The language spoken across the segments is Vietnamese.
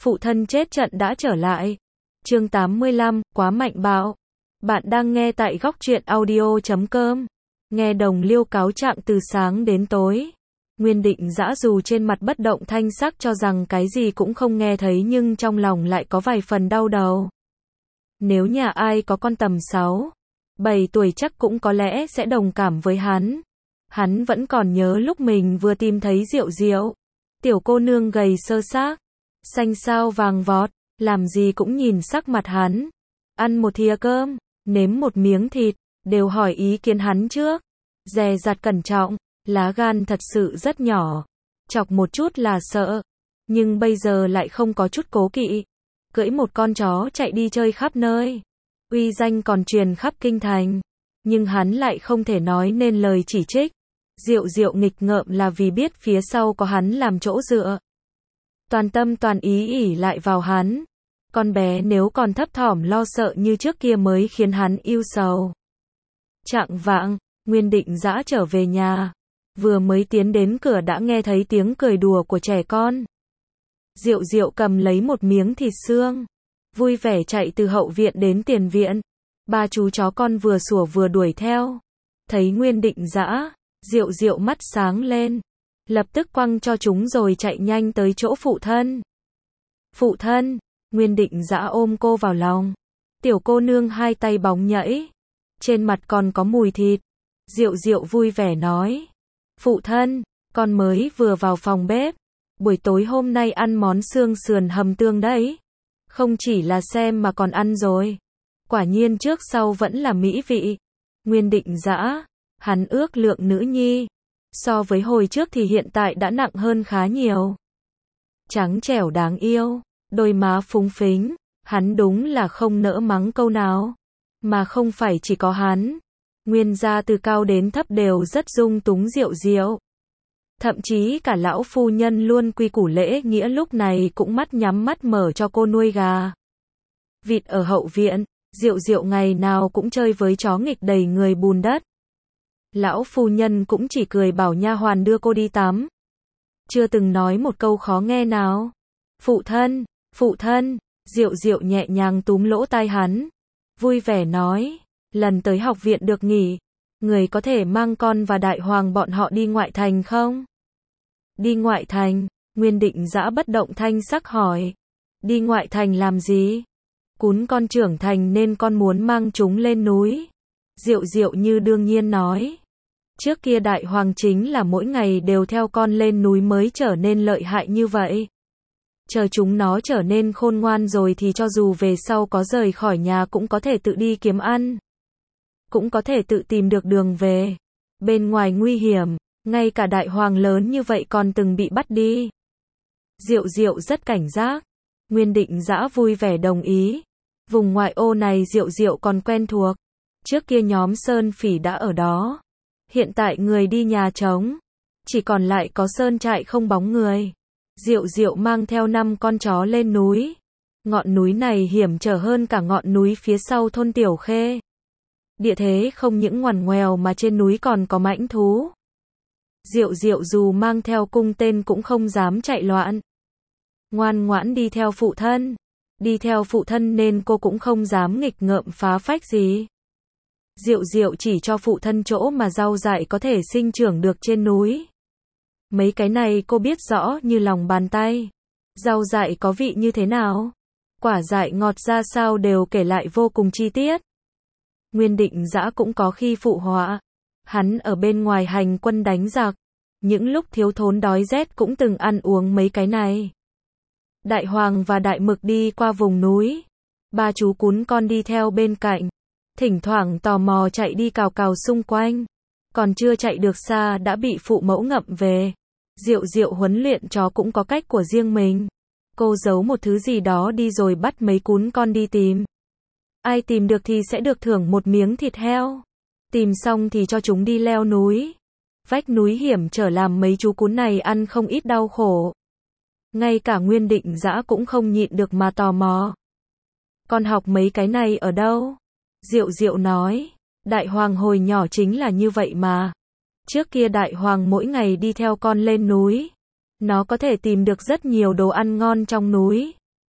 Phụ thân chết trận đã trở lại. Chương 85, quá mạnh bạo. Bạn đang nghe tại góc truyện audio.com. Nghe Đồng Liêu cáo trạng từ sáng đến tối. Nguyên Định Dã dù trên mặt bất động thanh sắc cho rằng cái gì cũng không nghe thấy nhưng trong lòng lại có vài phần đau đầu. Nếu nhà ai có con tầm 6, 7 tuổi chắc cũng có lẽ sẽ đồng cảm với hắn. Hắn vẫn còn nhớ lúc mình vừa tìm thấy Diệu Diệu. Tiểu cô nương gầy sơ xác, xanh xao vàng vọt, làm gì cũng nhìn sắc mặt hắn. Ăn một thìa cơm, nếm một miếng thịt, đều hỏi ý kiến hắn trước. Dè dặt cẩn trọng, lá gan thật sự rất nhỏ. Chọc một chút là sợ, nhưng bây giờ lại không có chút cố kỵ. Cưỡi một con chó chạy đi chơi khắp nơi. Uy danh còn truyền khắp kinh thành. Nhưng hắn lại không thể nói nên lời chỉ trích. Diệu Diệu nghịch ngợm là vì biết phía sau có hắn làm chỗ dựa. Toàn tâm toàn ý ỷ lại vào hắn. Con bé nếu còn thấp thỏm lo sợ như trước kia mới khiến hắn ưu sầu. Chạng vạng, Nguyên Định Dã trở về nhà. Vừa mới tiến đến cửa đã nghe thấy tiếng cười đùa của trẻ con. Diệu Diệu cầm lấy một miếng thịt xương, vui vẻ chạy từ hậu viện đến tiền viện. Ba chú chó con vừa sủa vừa đuổi theo. Thấy Nguyên Định Dã, Diệu Diệu mắt sáng lên, lập tức quăng cho chúng rồi chạy nhanh tới chỗ phụ thân. Phụ thân, Nguyên Định Dã ôm cô vào lòng. Tiểu cô nương hai tay bóng nhẫy, trên mặt còn có mùi thịt. Diệu Diệu vui vẻ nói, phụ thân, con mới vừa vào phòng bếp, buổi tối hôm nay ăn món xương sườn hầm tương đấy. Không chỉ là xem mà còn ăn rồi. Quả nhiên trước sau vẫn là mỹ vị. Nguyên Định Dã, hắn ước lượng nữ nhi. So với hồi trước thì hiện tại đã nặng hơn khá nhiều. Trắng trẻo đáng yêu, đôi má phúng phính, hắn đúng là không nỡ mắng câu nào. Mà không phải chỉ có hắn. Nguyên gia từ cao đến thấp đều rất dung túng Diệu Diệu. Thậm chí cả lão phu nhân luôn quy củ lễ nghĩa lúc này cũng mắt nhắm mắt mở cho cô nuôi gà vịt ở hậu viện. Diệu Diệu ngày nào cũng chơi với chó nghịch đầy người bùn đất. Lão phu nhân cũng chỉ cười bảo nha hoàn đưa cô đi tắm. Chưa từng nói một câu khó nghe nào. Phụ thân, Diệu Diệu nhẹ nhàng túm lỗ tai hắn. Vui vẻ nói, lần tới học viện được nghỉ, người có thể mang con và Đại Hoàng bọn họ đi ngoại thành không? Đi ngoại thành, Nguyên Định Dã bất động thanh sắc hỏi. Đi ngoại thành làm gì? Cún con trưởng thành nên con muốn mang chúng lên núi. Diệu Diệu như đương nhiên nói. Trước kia Đại Hoàng chính là mỗi ngày đều theo con lên núi mới trở nên lợi hại như vậy. Chờ chúng nó trở nên khôn ngoan rồi thì cho dù về sau có rời khỏi nhà cũng có thể tự đi kiếm ăn. Cũng có thể tự tìm được đường về. Bên ngoài nguy hiểm, ngay cả Đại Hoàng lớn như vậy còn từng bị bắt đi. Diệu Diệu rất cảnh giác. Nguyên Định Dã vui vẻ đồng ý. Vùng ngoại ô này Diệu Diệu còn quen thuộc. Trước kia nhóm Sơn Phỉ đã ở đó. Hiện tại người đi nhà trống. Chỉ còn lại có sơn trại không bóng người. Diệu Diệu mang theo 5 con chó lên núi. Ngọn núi này hiểm trở hơn cả ngọn núi phía sau thôn Tiểu Khê. Địa thế không những ngoằn ngoèo mà trên núi còn có mãnh thú. Diệu Diệu dù mang theo cung tên cũng không dám chạy loạn. Ngoan ngoãn đi theo phụ thân. Đi theo phụ thân nên cô cũng không dám nghịch ngợm phá phách gì. Diệu Diệu chỉ cho phụ thân chỗ mà rau dại có thể sinh trưởng được trên núi. Mấy cái này cô biết rõ như lòng bàn tay. Rau dại có vị như thế nào? Quả dại ngọt ra sao đều kể lại vô cùng chi tiết. Nguyên Định Dã cũng có khi phụ họa. Hắn ở bên ngoài hành quân đánh giặc. Những lúc thiếu thốn đói rét cũng từng ăn uống mấy cái này. Đại Hoàng và Đại Mực đi qua vùng núi. Ba chú cún con đi theo bên cạnh. Thỉnh thoảng tò mò chạy đi cào cào xung quanh. Còn chưa chạy được xa đã bị phụ mẫu ngậm về. Diệu Diệu huấn luyện chó cũng có cách của riêng mình. Cô giấu một thứ gì đó đi rồi bắt mấy cún con đi tìm. Ai tìm được thì sẽ được thưởng một miếng thịt heo. Tìm xong thì cho chúng đi leo núi. Vách núi hiểm trở làm mấy chú cún này ăn không ít đau khổ. Ngay cả Nguyên Định Dã cũng không nhịn được mà tò mò. Con học mấy cái này ở đâu? Diệu Diệu nói. Đại Hoàng hồi nhỏ chính là như vậy mà. Trước kia Đại Hoàng mỗi ngày đi theo con lên núi. Nó có thể tìm được rất nhiều đồ ăn ngon trong núi.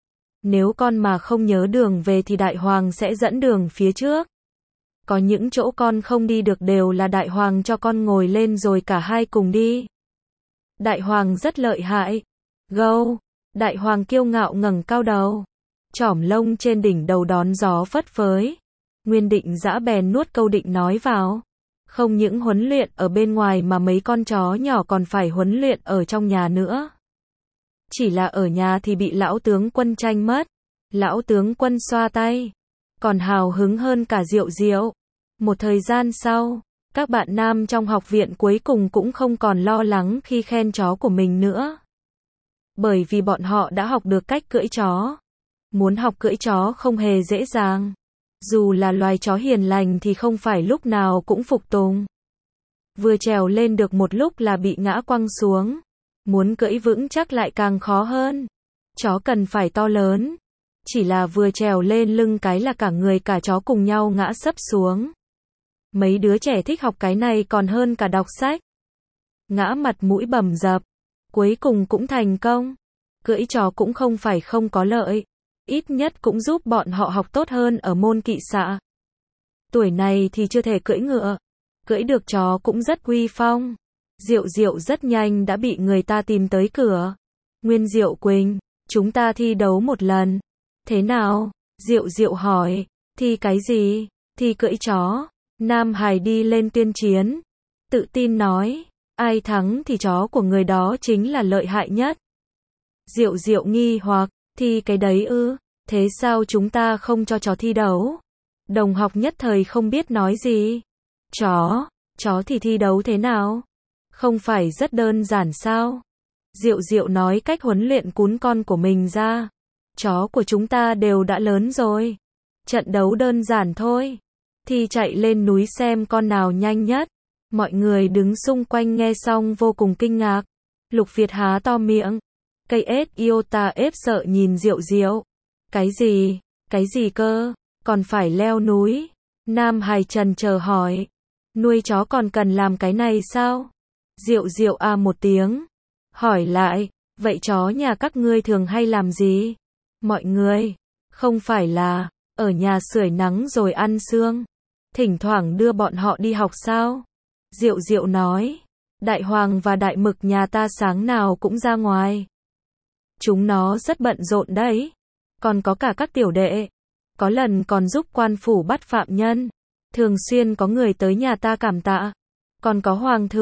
Nếu con mà không nhớ đường về thì đại hoàng sẽ dẫn đường phía trước. Có những chỗ con không đi được đều là đại hoàng cho con ngồi lên rồi cả hai cùng đi. Đại hoàng rất lợi hại. Gâu, đại hoàng kiêu ngạo ngẩng cao đầu. Chỏm lông trên đỉnh đầu đón gió phất phới. Nguyên Định Dã bèn nuốt câu định nói vào. Không những huấn luyện ở bên ngoài mà mấy con chó nhỏ còn phải huấn luyện ở trong nhà nữa. Chỉ là ở nhà thì bị lão tướng quân tranh mất. Lão tướng quân xoa tay. Còn hào hứng hơn cả Diệu Diệu. Một thời gian sau, các bạn nam trong học viện cuối cùng cũng không còn lo lắng khi khen chó của mình nữa. Bởi vì bọn họ đã học được cách cưỡi chó. Muốn học cưỡi chó không hề dễ dàng. Dù là loài chó hiền lành thì không phải lúc nào cũng phục tùng. Vừa trèo lên được một lúc là bị ngã quăng xuống. Muốn cưỡi vững chắc lại càng khó hơn. Chó cần phải to lớn. Chỉ là vừa trèo lên lưng cái là cả người cả chó cùng nhau ngã sấp xuống. Mấy đứa trẻ thích học cái này còn hơn cả đọc sách. Ngã mặt mũi bầm dập. Cuối cùng cũng thành công. Cưỡi chó cũng không phải không có lợi. Ít nhất cũng giúp bọn họ học tốt hơn ở môn kỵ xạ. Tuổi này thì chưa thể cưỡi ngựa. Cưỡi được chó cũng rất uy phong. Diệu Diệu rất nhanh đã bị người ta tìm tới cửa. Nguyên Diệu Quỳnh, chúng ta thi đấu một lần. Thế nào? Diệu Diệu hỏi. Thi cái gì? Thi cưỡi chó. Nam Hải đi lên tuyên chiến. Tự tin nói. Ai thắng thì chó của người đó chính là lợi hại nhất. Diệu Diệu nghi hoặc. Thi cái đấy ư? Thế sao chúng ta không cho chó thi đấu? Đồng học nhất thời không biết nói gì. Chó thì thi đấu thế nào? Không phải rất đơn giản sao? Diệu Diệu nói cách huấn luyện cún con của mình ra. Chó của chúng ta đều đã lớn rồi. Trận đấu đơn giản thôi. Thi chạy lên núi xem con nào nhanh nhất. Mọi người đứng xung quanh nghe xong vô cùng kinh ngạc. Lục Việt há to miệng. Cây ếch iota ép sợ nhìn Diệu Diệu. Cái gì cơ? Còn phải leo núi? Nam Hải trần chờ hỏi. Nuôi chó còn cần làm cái này sao? Diệu Diệu à một tiếng. Hỏi lại, vậy chó nhà các ngươi thường hay làm gì? Mọi người, không phải là, ở nhà sưởi nắng rồi ăn sương. Thỉnh thoảng đưa bọn họ đi học sao? Diệu Diệu nói, Đại Hoàng và Đại Mực nhà ta sáng nào cũng ra ngoài. Chúng nó rất bận rộn đấy. Còn có cả các tiểu đệ. Có lần còn giúp quan phủ bắt phạm nhân. Thường xuyên có người tới nhà ta cảm tạ. Còn có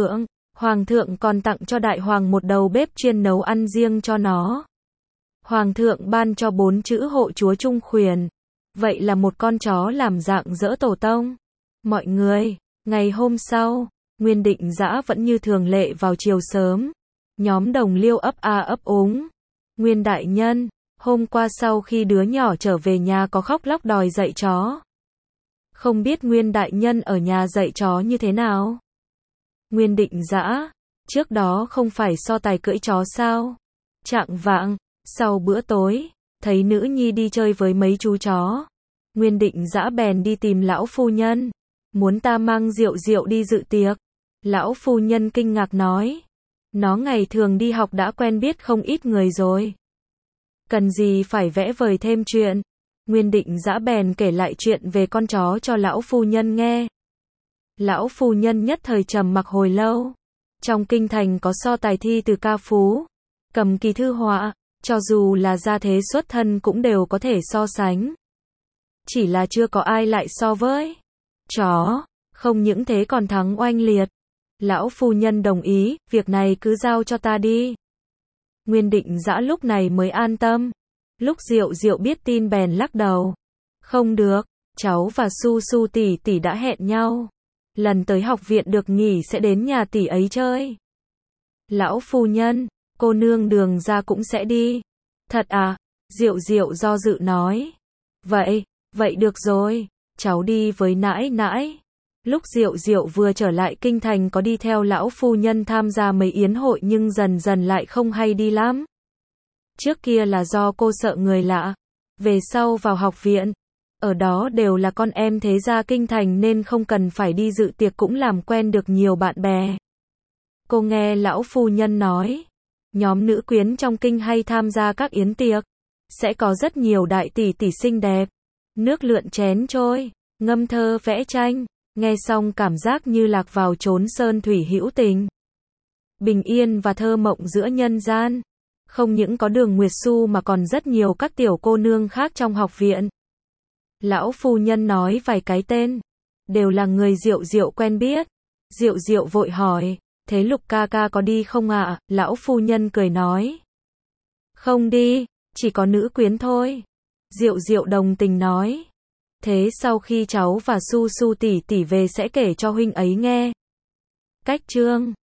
Hoàng thượng còn tặng cho Đại Hoàng một đầu bếp chuyên nấu ăn riêng cho nó. Hoàng thượng ban cho 4 chữ hộ chúa trung khuyển. Vậy là một con chó làm dạng dỡ tổ tông. Mọi người, ngày hôm sau, Nguyên Định Dã vẫn như thường lệ vào chiều sớm. Nhóm đồng liêu ấp a ấp úng. Nguyên đại nhân, hôm qua sau khi đứa nhỏ trở về nhà có khóc lóc đòi dạy chó. Không biết Nguyên đại nhân ở nhà dạy chó như thế nào? Nguyên Định Dã, trước đó không phải so tài cưỡi chó sao? Chạng vạng, sau bữa tối, thấy nữ nhi đi chơi với mấy chú chó. Nguyên Định Dã bèn đi tìm lão phu nhân. Muốn ta mang Diệu Diệu đi dự tiệc. Lão phu nhân kinh ngạc nói. Nó ngày thường đi học đã quen biết không ít người rồi. Cần gì phải vẽ vời thêm chuyện. Nguyên Định Dã bèn kể lại chuyện về con chó cho lão phu nhân nghe. Lão phu nhân nhất thời trầm mặc hồi lâu. Trong kinh thành có so tài thi từ ca phú, cầm kỳ thư họa, cho dù là gia thế xuất thân cũng đều có thể so sánh. Chỉ là chưa có ai lại so với chó, không những thế còn thắng oanh liệt. Lão phu nhân đồng ý, việc này cứ giao cho ta đi. Nguyên Định Dã lúc này mới an tâm. Lúc Diệu Diệu biết tin bèn lắc đầu. Không được, cháu và Su Su tỷ tỷ đã hẹn nhau. Lần tới học viện được nghỉ sẽ đến nhà tỷ ấy chơi. Lão phu nhân, cô nương Đường ra cũng sẽ đi. Thật à? Diệu Diệu do dự nói. Vậy được rồi, cháu đi với nãi nãi. Lúc Diệu Diệu vừa trở lại kinh thành có đi theo lão phu nhân tham gia mấy yến hội nhưng dần dần lại không hay đi lắm. Trước kia là do cô sợ người lạ. Về sau vào học viện, ở đó đều là con em thế gia kinh thành nên không cần phải đi dự tiệc cũng làm quen được nhiều bạn bè. Cô nghe lão phu nhân nói, nhóm nữ quyến trong kinh hay tham gia các yến tiệc. sẽ có rất nhiều đại tỷ tỷ xinh đẹp. Nước lượn chén trôi, ngâm thơ vẽ tranh, nghe xong cảm giác như lạc vào chốn sơn thủy hữu tình. Bình yên và thơ mộng giữa nhân gian. Không những có Đường Nguyệt Xu mà còn rất nhiều các tiểu cô nương khác trong học viện. Lão phu nhân nói vài cái tên, đều là người Diệu Diệu quen biết. Diệu Diệu vội hỏi, thế Lục ca ca có đi không ạ? Lão phu nhân cười nói, không đi, chỉ có nữ quyến thôi. Diệu Diệu đồng tình nói, thế sau khi cháu và Su Su tỷ tỷ về sẽ kể cho huynh ấy nghe. Cách chương